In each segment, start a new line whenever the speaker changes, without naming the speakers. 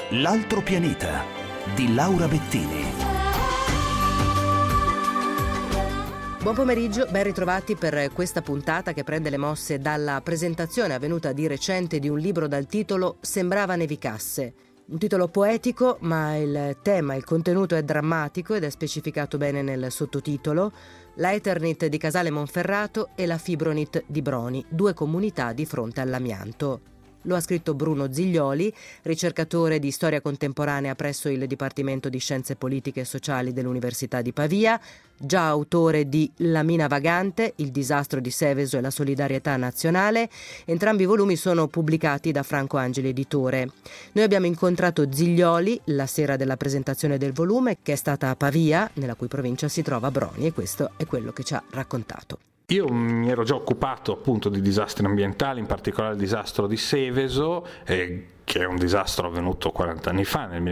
L'altro pianeta di Laura Bettini.
Buon pomeriggio, ben ritrovati per questa puntata che prende le mosse dalla presentazione avvenuta di recente di un libro dal titolo Sembrava nevicasse. Un titolo poetico, ma il tema, il contenuto è drammatico ed è specificato bene nel sottotitolo. La Eternit di Casale Monferrato e la Fibronit di Broni, due comunità di fronte all'amianto. Lo ha scritto Bruno Ziglioli, ricercatore di storia contemporanea presso il Dipartimento di Scienze Politiche e Sociali dell'Università di Pavia, già autore di La mina vagante, il disastro di Seveso e la solidarietà nazionale. Entrambi i volumi sono pubblicati da Franco Angeli Editore. Noi abbiamo incontrato Ziglioli la sera della presentazione del volume, che è stata a Pavia, nella cui provincia si trova Broni, e questo è quello che ci ha raccontato.
Io mi ero già occupato appunto di disastri ambientali, in particolare il disastro di Seveso, che è un disastro avvenuto 40 anni fa, nel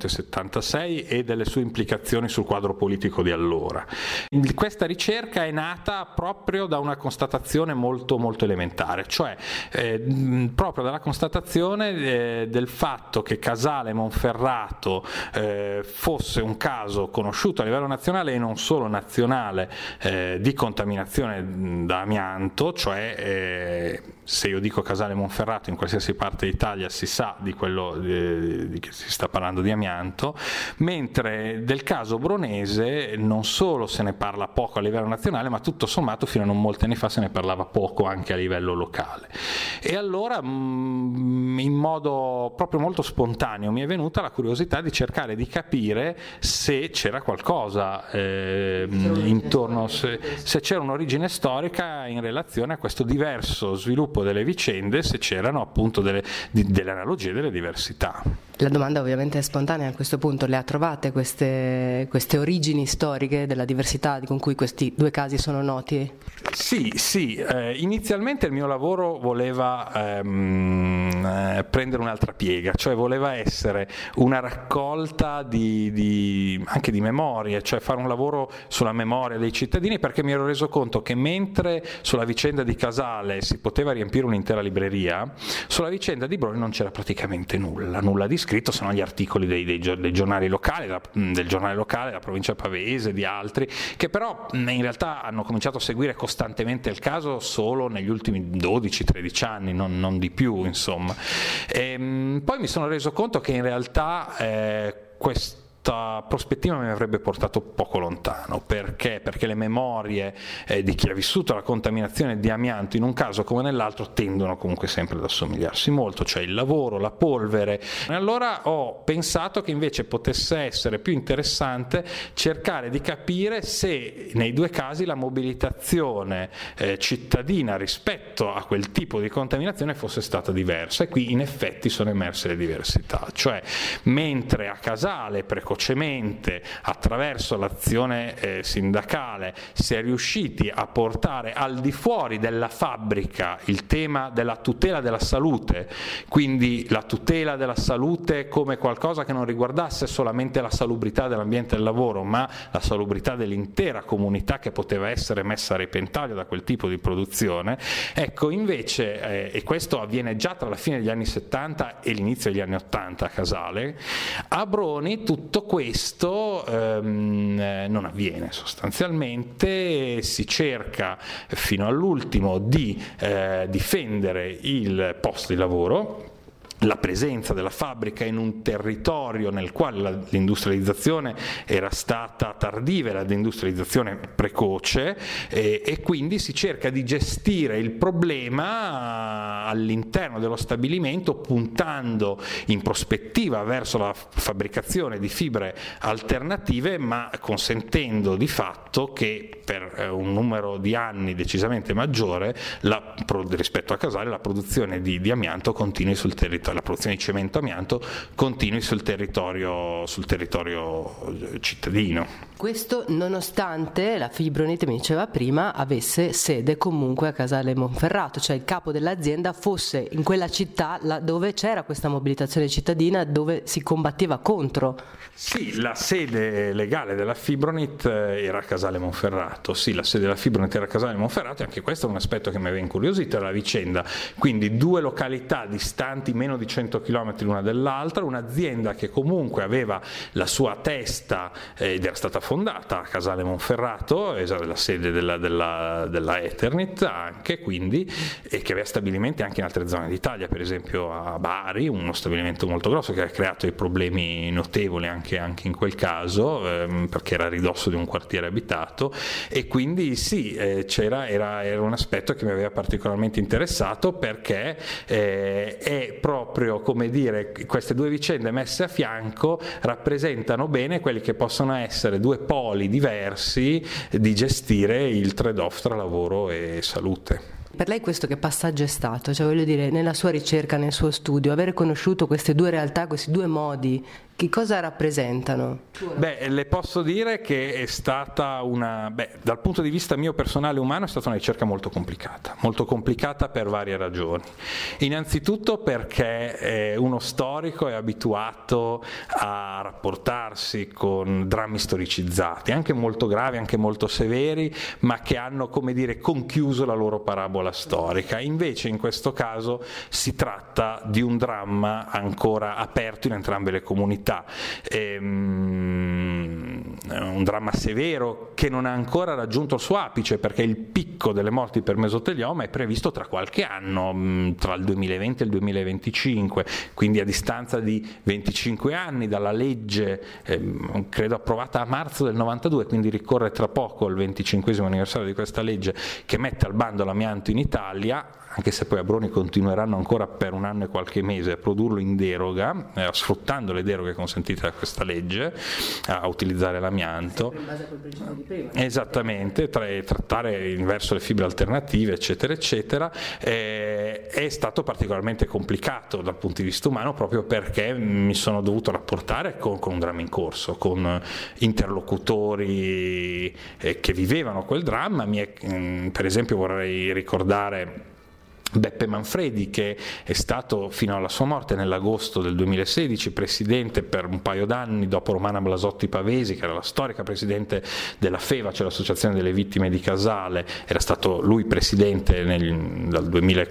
1976, e delle sue implicazioni sul quadro politico di allora. Questa ricerca è nata proprio da una constatazione molto molto elementare, cioè proprio dalla constatazione del fatto che Casale Monferrato fosse un caso conosciuto a livello nazionale e non solo nazionale di contaminazione da amianto, cioè se io dico Casale Monferrato in qualsiasi parte d'Italia si sa di quello di che si sta parlando di amianto, mentre del caso bronese non solo se ne parla poco a livello nazionale, ma tutto sommato fino a non molti anni fa se ne parlava poco anche a livello locale. E allora in modo proprio molto spontaneo mi è venuta la curiosità di cercare di capire se c'era qualcosa intorno, se c'era un'origine storica in relazione a questo diverso sviluppo delle vicende, se c'erano appunto delle analogie, delle diversità.
La domanda ovviamente è spontanea a questo punto: le ha trovate queste origini storiche della diversità con cui questi due casi sono noti?
Sì, inizialmente il mio lavoro voleva prendere un'altra piega, cioè voleva essere una raccolta anche di memorie, cioè fare un lavoro sulla memoria dei cittadini, perché mi ero reso conto che mentre sulla vicenda di Casale si poteva riempire un'intera libreria, sulla vicenda di Broni non c'era praticamente nulla di scritto, se non gli articoli dei giornali locali, del giornale locale della provincia pavese, di altri, che però in realtà hanno cominciato a seguire costantemente il caso solo negli ultimi 12-13 anni, non di più, insomma. Poi mi sono reso conto che in realtà questa prospettiva mi avrebbe portato poco lontano. Perché le memorie di chi ha vissuto la contaminazione di amianto in un caso come nell'altro tendono comunque sempre ad assomigliarsi molto, cioè il lavoro, la polvere. E allora ho pensato che invece potesse essere più interessante cercare di capire se nei due casi la mobilitazione cittadina rispetto a quel tipo di contaminazione fosse stata diversa, e qui in effetti sono emerse le diversità, cioè mentre a Casale precocemente attraverso l'azione sindacale si è riusciti a portare al di fuori della fabbrica il tema della tutela della salute, quindi la tutela della salute come qualcosa che non riguardasse solamente la salubrità dell'ambiente del lavoro, ma la salubrità dell'intera comunità che poteva essere messa a repentaglio da quel tipo di produzione. Ecco, invece, e questo avviene già tra la fine degli anni 70 e l'inizio degli anni 80 a Casale, a Broni tutto questo non avviene. Sostanzialmente si cerca fino all'ultimo di difendere il posto di lavoro, la presenza della fabbrica in un territorio nel quale l'industrializzazione era stata tardiva e la deindustrializzazione precoce, e quindi si cerca di gestire il problema all'interno dello stabilimento, puntando in prospettiva verso la fabbricazione di fibre alternative, ma consentendo di fatto che per un numero di anni decisamente maggiore rispetto a Casale la produzione di amianto continui sul territorio, la produzione di cemento amianto continui sul territorio cittadino.
Questo nonostante la Fibronit, mi diceva prima, avesse sede comunque a Casale Monferrato, cioè il capo dell'azienda fosse in quella città dove c'era questa mobilitazione cittadina, dove si combatteva contro.
Sì, la sede legale della Fibronit era a Casale Monferrato, sì, la sede della Fibronit era a Casale Monferrato, e anche questo è un aspetto che mi aveva incuriosito, la vicenda. Quindi due località distanti meno di 100 km l'una dall'altra, un'azienda che comunque aveva la sua testa ed era stata fondata a Casale Monferrato, la sede della Eternit anche, quindi, e che aveva stabilimenti anche in altre zone d'Italia, per esempio a Bari, uno stabilimento molto grosso che ha creato dei problemi notevoli anche in quel caso, perché era a ridosso di un quartiere abitato, e quindi sì, era un aspetto che mi aveva particolarmente interessato, perché è proprio, come dire, queste due vicende messe a fianco rappresentano bene quelli che possono essere due poli diversi di gestire il trade-off tra lavoro e salute.
Per lei questo che passaggio è stato? Cioè, voglio dire, nella sua ricerca, nel suo studio, aver conosciuto queste due realtà, questi due modi, che cosa rappresentano?
Beh, le posso dire che è stata dal punto di vista mio personale umano è stata una ricerca molto complicata per varie ragioni. Innanzitutto perché uno storico è abituato a rapportarsi con drammi storicizzati, anche molto gravi, anche molto severi, ma che hanno, come dire, conchiuso la loro parabola storica. Invece in questo caso si tratta di un dramma ancora aperto in entrambe le comunità. Un dramma severo che non ha ancora raggiunto il suo apice, perché il picco delle morti per mesotelioma è previsto tra qualche anno, tra il 2020 e il 2025, quindi a distanza di 25 anni dalla legge, credo approvata a marzo del 92, quindi ricorre tra poco il 25esimo anniversario di questa legge che mette al bando l'amianto in Italia, anche se poi a Broni continueranno ancora per un anno e qualche mese a produrlo in deroga, sfruttando le deroghe consentite da questa legge a utilizzare l'amianto.
In base a quel principio di prima.
Esattamente, trattare verso le fibre alternative, eccetera, eccetera. È stato particolarmente complicato dal punto di vista umano, proprio perché mi sono dovuto rapportare con un dramma in corso, con interlocutori che vivevano quel dramma. Per esempio vorrei ricordare Beppe Manfredi, che è stato fino alla sua morte nell'agosto del 2016 presidente per un paio d'anni dopo Romana Blasotti Pavesi, che era la storica presidente della FEVA, cioè l'Associazione delle Vittime di Casale. Era stato lui presidente dal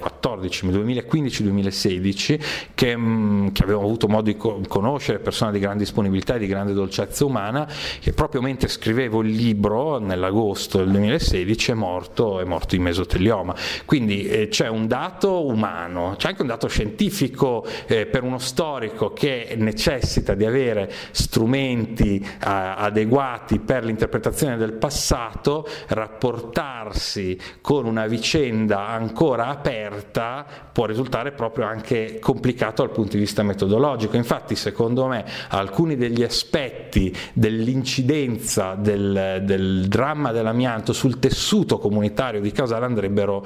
2015-2016, che aveva avuto modo di conoscere, persona di grande disponibilità e di grande dolcezza umana, che proprio mentre scrivevo il libro nell'agosto del 2016 è morto di mesotelioma. Quindi c'è un dato umano, c'è anche un dato scientifico per uno storico che necessita di avere strumenti adeguati per l'interpretazione del passato. Rapportarsi con una vicenda ancora aperta può risultare proprio anche complicato dal punto di vista metodologico. Infatti, secondo me, alcuni degli aspetti dell'incidenza del dramma dell'amianto sul tessuto comunitario di Casale andrebbero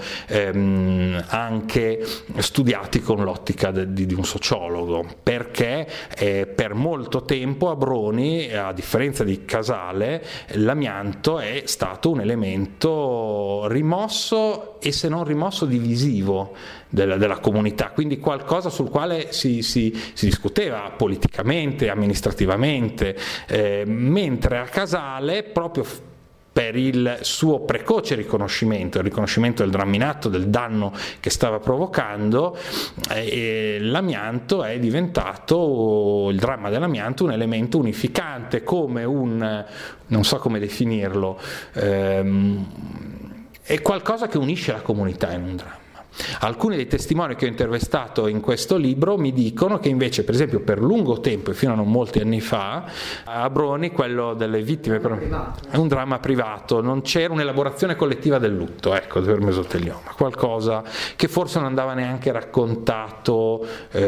anche studiati con l'ottica di un sociologo, perché per molto tempo a Broni, a differenza di Casale, l'amianto è stato un elemento rimosso, e se non rimosso divisivo della comunità, quindi qualcosa sul quale si discuteva politicamente, amministrativamente, mentre a Casale, proprio per il suo precoce riconoscimento, il riconoscimento del dramma in atto, del danno che stava provocando, l'amianto è diventato, il dramma dell'amianto, un elemento unificante, come non so come definirlo, è qualcosa che unisce la comunità in un dramma. Alcuni dei testimoni che ho intervistato in questo libro mi dicono che invece, per esempio, per lungo tempo e fino a non molti anni fa, a Broni quello delle vittime è un dramma privato, non c'era un'elaborazione collettiva del lutto, ecco, per mesotelioma, qualcosa che forse non andava neanche raccontato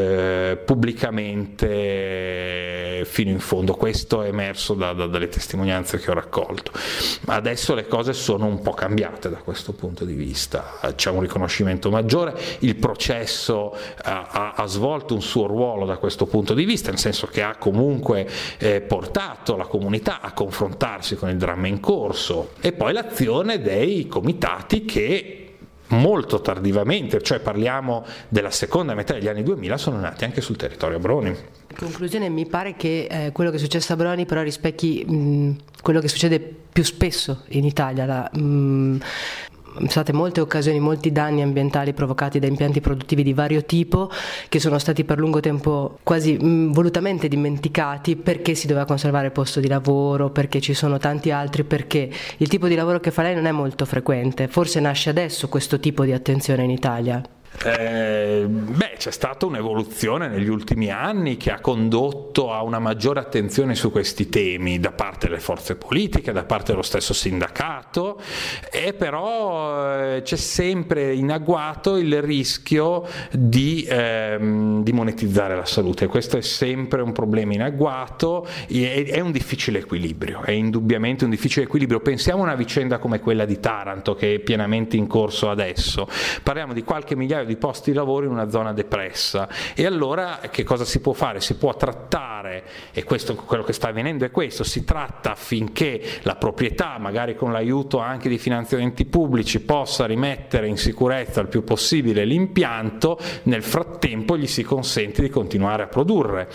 pubblicamente fino in fondo. Questo è emerso dalle testimonianze che ho raccolto. Adesso le cose sono un po' cambiate da questo punto di vista, c'è un riconoscimento maggiore, il processo ha svolto un suo ruolo da questo punto di vista, nel senso che ha comunque portato la comunità a confrontarsi con il dramma in corso, e poi l'azione dei comitati che molto tardivamente, cioè parliamo della seconda metà degli anni 2000, sono nati anche sul territorio Broni.
In conclusione, mi pare che quello che è successo a Broni però rispecchi quello che succede più spesso in Italia. Sono state molte occasioni, molti danni ambientali provocati da impianti produttivi di vario tipo che sono stati per lungo tempo quasi volutamente dimenticati, perché si doveva conservare il posto di lavoro, perché ci sono tanti altri, perché il tipo di lavoro che fa lei non è molto frequente. Forse nasce adesso questo tipo di attenzione in Italia.
C'è stata un'evoluzione negli ultimi anni che ha condotto a una maggiore attenzione su questi temi da parte delle forze politiche, da parte dello stesso sindacato, e però c'è sempre in agguato il rischio di monetizzare la salute. Questo è sempre un problema in agguato, è un difficile equilibrio, è indubbiamente un difficile equilibrio. Pensiamo a una vicenda come quella di Taranto, che è pienamente in corso adesso. Parliamo di qualche migliaio di posti di lavoro in una zona depressa, e allora che cosa si può fare? Si può trattare, e questo, quello che sta avvenendo è questo, si tratta affinché la proprietà, magari con l'aiuto anche di finanziamenti pubblici, possa rimettere in sicurezza il più possibile l'impianto, nel frattempo gli si consente di continuare a produrre.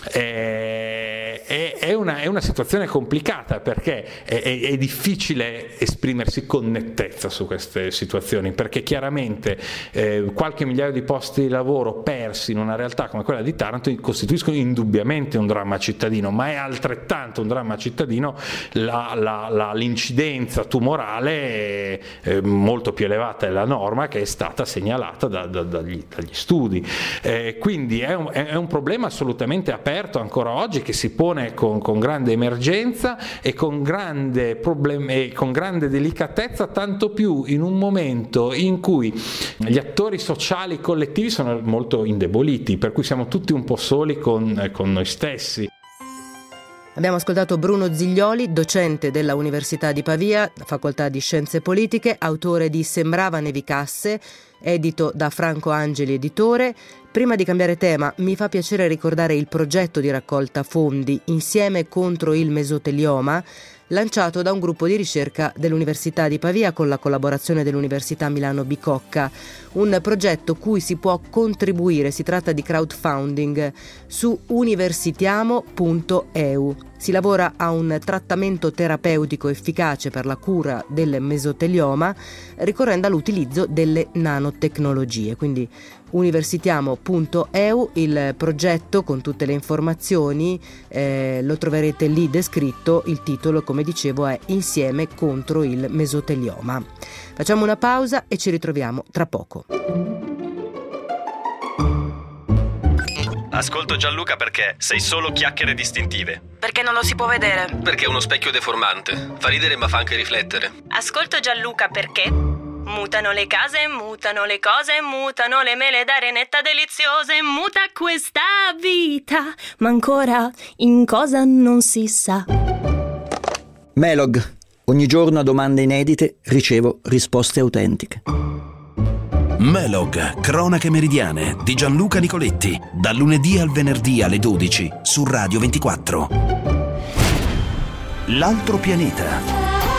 È una situazione complicata, perché è difficile esprimersi con nettezza su queste situazioni, perché chiaramente qualche migliaio di posti di lavoro persi in una realtà come quella di Taranto costituiscono indubbiamente un dramma cittadino, ma è altrettanto un dramma cittadino l'incidenza tumorale molto più elevata della norma, che è stata segnalata dagli studi. Quindi è un problema assolutamente aperto ancora oggi, che si pone con grande emergenza e con grande delicatezza, tanto più in un momento in cui gli attori sociali collettivi sono molto indeboliti, per cui siamo tutti un po' soli con noi stessi.
Abbiamo ascoltato Bruno Ziglioli, docente della Università di Pavia, facoltà di Scienze Politiche, autore di Sembrava nevicasse, edito da Franco Angeli editore. Prima di cambiare tema, mi fa piacere ricordare il progetto di raccolta fondi Insieme contro il mesotelioma, lanciato da un gruppo di ricerca dell'Università di Pavia con la collaborazione dell'Università Milano Bicocca, un progetto cui si può contribuire, si tratta di crowdfunding, su universitiamo.eu. Si lavora a un trattamento terapeutico efficace per la cura del mesotelioma ricorrendo all'utilizzo delle nanotecnologie, quindi universitiamo.eu, il progetto con tutte le informazioni lo troverete lì descritto. Il titolo, come dicevo, è Insieme contro il mesotelioma. Facciamo una pausa e ci ritroviamo tra poco.
Ascolto Gianluca perché sei solo chiacchiere distintive.
Perché non lo si può vedere.
Perché è uno specchio deformante. Fa ridere ma fa anche riflettere.
Ascolto Gianluca perché mutano le case, mutano le cose, mutano le mele d'arenetta deliziose, muta questa vita, ma ancora in cosa non si sa.
Melog. Ogni giorno a domande inedite ricevo risposte autentiche.
Melog, cronache meridiane di Gianluca Nicoletti, dal lunedì al venerdì alle 12 su Radio 24. L'altro pianeta.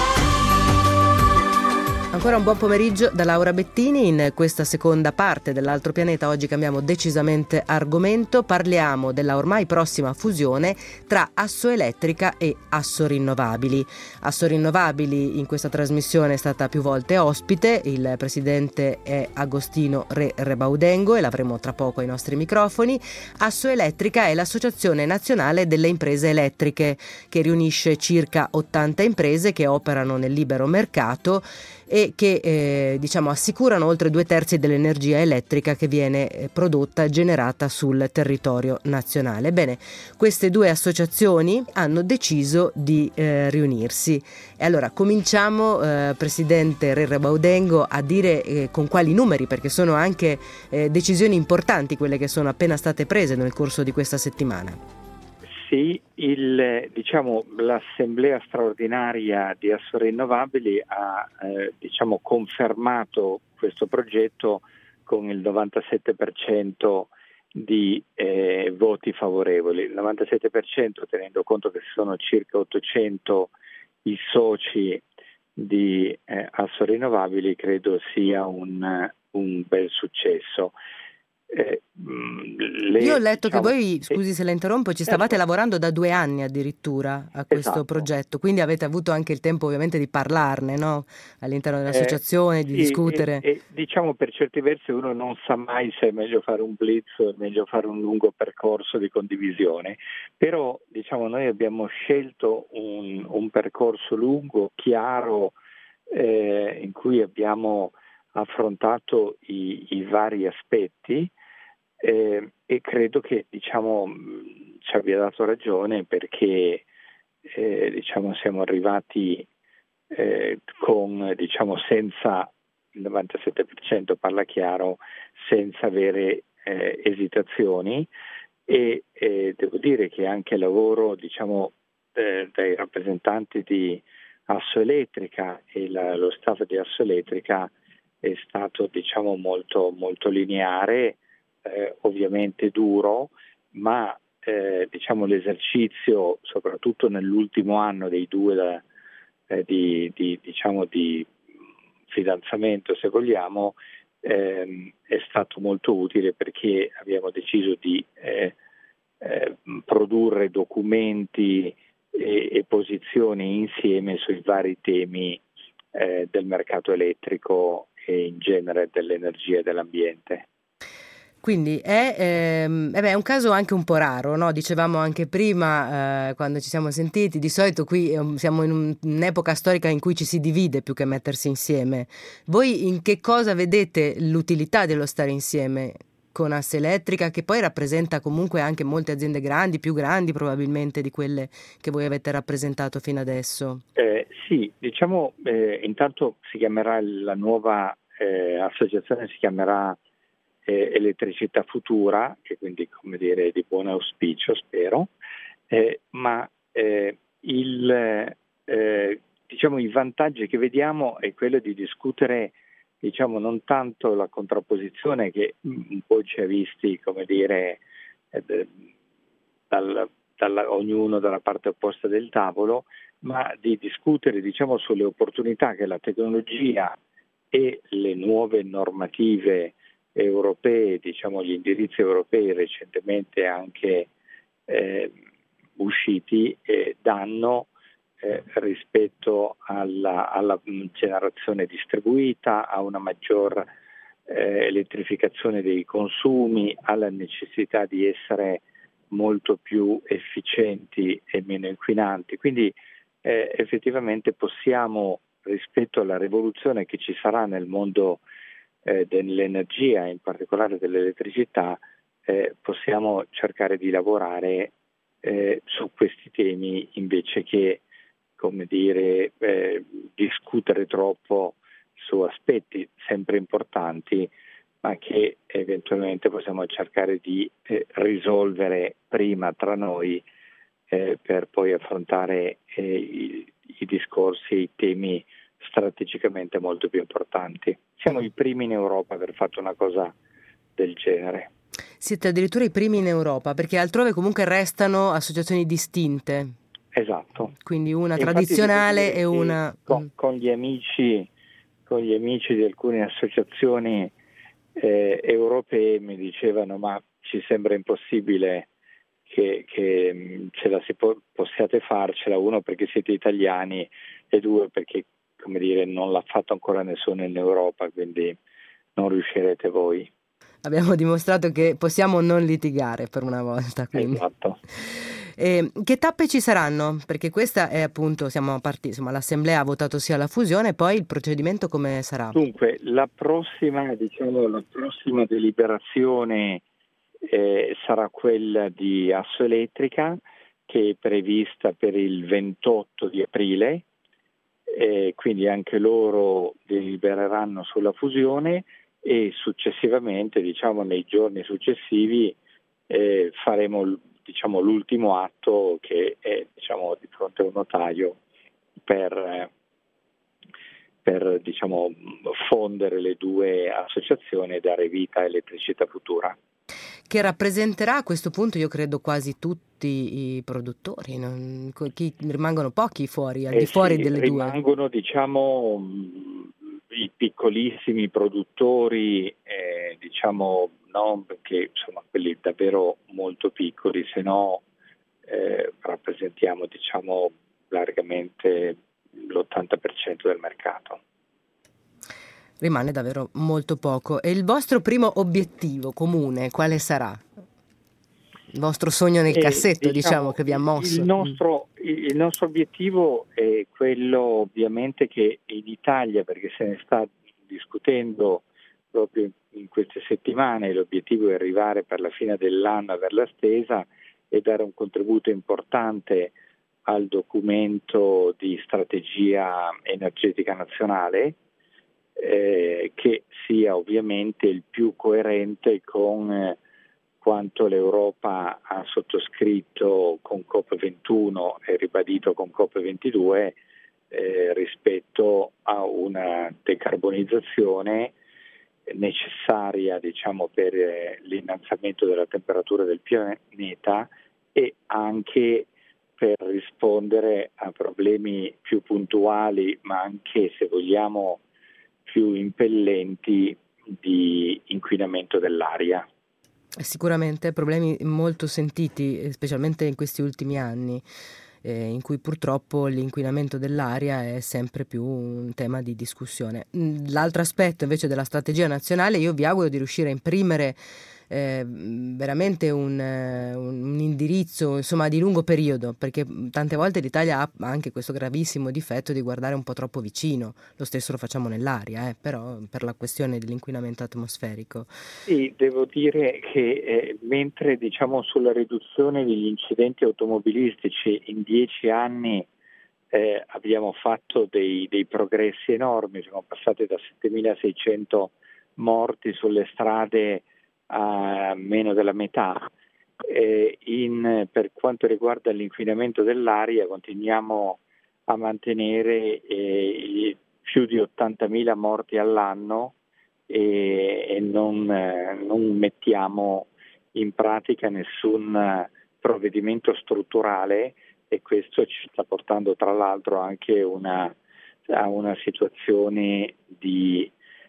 Ancora un buon pomeriggio da Laura Bettini. In questa seconda parte dell'Altro Pianeta oggi cambiamo decisamente argomento. Parliamo della ormai prossima fusione tra Assoelettrica e Assorinnovabili. Assorinnovabili in questa trasmissione è stata più volte ospite, il presidente è Agostino Re Rebaudengo e l'avremo tra poco ai nostri microfoni. Assoelettrica è l'Associazione Nazionale delle Imprese Elettriche, che riunisce circa 80 imprese che operano nel libero mercato e che assicurano oltre 2/3 dell'energia elettrica che viene prodotta e generata sul territorio nazionale. Bene, queste due associazioni hanno deciso di riunirsi. E allora cominciamo, Presidente Re Rebaudengo, a dire con quali numeri, perché sono anche decisioni importanti quelle che sono appena state prese nel corso di questa settimana.
Sì, l'assemblea straordinaria di Assorinnovabili ha confermato questo progetto con il 97% di voti favorevoli. Il 97% tenendo conto che sono circa 800 i soci di Asso Rinnovabili credo sia un bel successo.
Io ho letto che voi, scusi se la interrompo, ci stavate lavorando da 2 anni addirittura a questo
Esatto.
progetto, quindi avete avuto anche il tempo ovviamente di parlarne, no? All'interno dell'associazione, di discutere.
E diciamo per certi versi uno non sa mai se è meglio fare un blitz o è meglio fare un lungo percorso di condivisione, però diciamo noi abbiamo scelto un percorso lungo, chiaro, in cui abbiamo affrontato i vari aspetti, e credo che diciamo ci abbia dato ragione, perché diciamo siamo arrivati con diciamo senza il 97% parla chiaro, senza avere esitazioni, e devo dire che anche il lavoro diciamo dai rappresentanti di Asso Elettrica e lo staff di Asso Elettrica è stato diciamo molto, molto lineare, ovviamente duro, ma diciamo l'esercizio, soprattutto nell'ultimo anno dei due diciamo di fidanzamento, se vogliamo, è stato molto utile, perché abbiamo deciso di produrre documenti e posizioni insieme sui vari temi del mercato elettrico e in genere dell'energia e dell'ambiente.
Quindi è un caso anche un po' raro, no? Dicevamo anche prima, quando ci siamo sentiti, di solito qui siamo in un'epoca storica in cui ci si divide più che mettersi insieme. Voi in che cosa vedete l'utilità dello stare insieme con Asso Elettrica, che poi rappresenta comunque anche molte aziende grandi, più grandi probabilmente di quelle che voi avete rappresentato fino adesso?
Sì, diciamo intanto si chiamerà la nuova associazione, si chiamerà Elettricità Futura, che quindi come dire di buon auspicio spero, ma diciamo i vantaggi che vediamo è quello di discutere diciamo non tanto la contrapposizione che un po' ci ha visti come dire ognuno dalla parte opposta del tavolo, ma di discutere diciamo sulle opportunità che la tecnologia e le nuove normative europee, diciamo gli indirizzi europei recentemente anche usciti, danno rispetto alla generazione distribuita, a una maggior elettrificazione dei consumi, alla necessità di essere molto più efficienti e meno inquinanti. Quindi effettivamente possiamo, rispetto alla rivoluzione che ci sarà nel mondo dell'energia, in particolare dell'elettricità, possiamo cercare di lavorare su questi temi invece che come dire discutere troppo su aspetti sempre importanti, ma che eventualmente possiamo cercare di risolvere prima tra noi per poi affrontare i discorsi e i temi strategicamente molto più importanti. Siamo i primi in Europa a aver fatto una cosa del genere.
Siete addirittura i primi in Europa, perché altrove comunque restano associazioni distinte.
Esatto.
Quindi una tradizionale e una...
Con gli amici di alcune associazioni europee mi dicevano: ma ci sembra impossibile che ce la possiate farcela, uno perché siete italiani e due perché come dire non l'ha fatto ancora nessuno in Europa, quindi non riuscirete voi. Abbiamo
dimostrato che possiamo non litigare per una volta. Quindi.
Esatto.
Che tappe ci saranno? Perché questa è appunto, siamo partiti, insomma, l'Assemblea ha votato sì alla fusione, poi il procedimento come sarà?
Dunque, la prossima deliberazione sarà quella di Asso Elettrica, che è prevista per il 28 di aprile, quindi anche loro delibereranno sulla fusione e successivamente, diciamo nei giorni successivi, faremo diciamo l'ultimo atto, che è diciamo di fronte a un notaio per diciamo fondere le due associazioni e dare vita a Elettricità Futura,
che rappresenterà a questo punto io credo quasi tutti tutti i produttori, rimangono pochi fuori, al di fuori delle due.
Rimangono, diciamo, i piccolissimi produttori, diciamo, no, perché insomma quelli davvero molto piccoli, se no rappresentiamo, diciamo, largamente l'80% del mercato.
Rimane davvero molto poco. E il vostro primo obiettivo comune quale sarà? Il vostro sogno nel cassetto, diciamo, che vi ha mosso?
Il nostro obiettivo è quello, ovviamente, che in Italia, perché se ne sta discutendo proprio in queste settimane, l'obiettivo è arrivare per la fine dell'anno per la stesa e dare un contributo importante al documento di strategia energetica nazionale, che sia ovviamente il più coerente con quanto l'Europa ha sottoscritto con COP21 e ribadito con COP22 rispetto a una decarbonizzazione necessaria, diciamo, per l'innalzamento della temperatura del pianeta e anche per rispondere a problemi più puntuali, ma anche, se vogliamo, più impellenti di inquinamento dell'aria.
Sicuramente problemi molto sentiti, specialmente in questi ultimi anni, in cui purtroppo l'inquinamento dell'aria è sempre più un tema di discussione. L'altro aspetto invece della strategia nazionale, io vi auguro di riuscire a imprimere veramente un indirizzo, insomma, di lungo periodo, perché tante volte l'Italia ha anche questo gravissimo difetto di guardare un po' troppo vicino. Lo stesso lo facciamo nell'aria, però per la questione dell'inquinamento atmosferico.
Sì, devo dire che mentre, diciamo, sulla riduzione degli incidenti automobilistici in 10 anni abbiamo fatto dei progressi enormi, siamo passati da 7.600 morti sulle strade a meno della metà. Per quanto riguarda l'inquinamento dell'aria, continuiamo a mantenere più di 80.000 morti all'anno e non mettiamo in pratica nessun provvedimento strutturale, e questo ci sta portando tra l'altro anche a una situazione di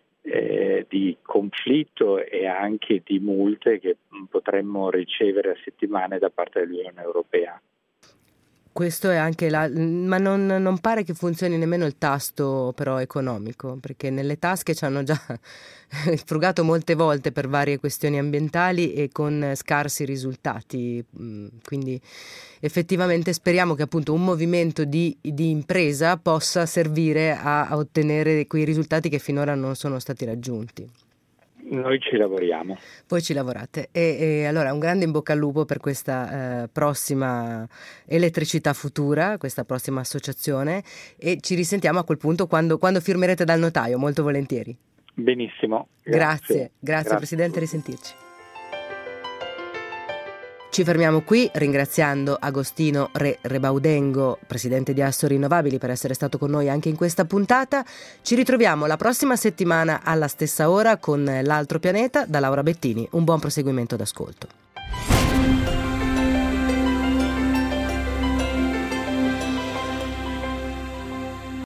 conflitto e anche di multe che potremmo ricevere a settimane da parte dell'Unione Europea.
Questo è anche ma non pare che funzioni nemmeno il tasto però economico, perché nelle tasche ci hanno già frugato molte volte per varie questioni ambientali e con scarsi risultati, quindi effettivamente speriamo che appunto un movimento di impresa possa servire a ottenere quei risultati che finora non sono stati raggiunti.
Noi ci lavoriamo.
Voi ci lavorate e allora un grande in bocca al lupo per questa prossima elettricità futura, questa prossima associazione, e ci risentiamo a quel punto quando firmerete dal notaio, molto volentieri.
Benissimo.
Grazie Presidente, risentirci. Ci fermiamo qui ringraziando Agostino Re Rebaudengo, presidente di Asso Rinnovabili, per essere stato con noi anche in questa puntata. Ci ritroviamo la prossima settimana alla stessa ora con L'Altro Pianeta da Laura Bettini. Un buon proseguimento d'ascolto.